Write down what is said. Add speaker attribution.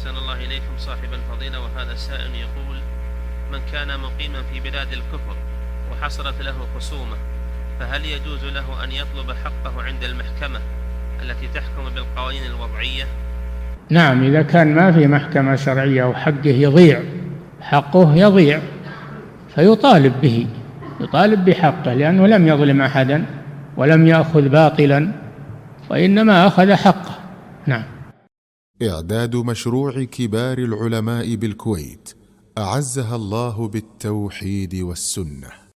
Speaker 1: أحسن الله إليكم صاحب الفضيلة. وهذا سائل يقول: من كان مقيما في بلاد الكفر وحصلت له خصومة، فهل يجوز له أن يطلب حقه عند المحكمة التي تحكم بالقوانين الوضعية؟
Speaker 2: نعم، إذا كان ما في محكمة شرعية وحقه يضيع، حقه يضيع، فيطالب به، يطالب بحقه، لأنه لم يظلم أحدا ولم يأخذ باطلا، وإنما أخذ حقه. نعم.
Speaker 3: إعداد مشروع كبار العلماء بالكويت أعزها الله بالتوحيد والسنة.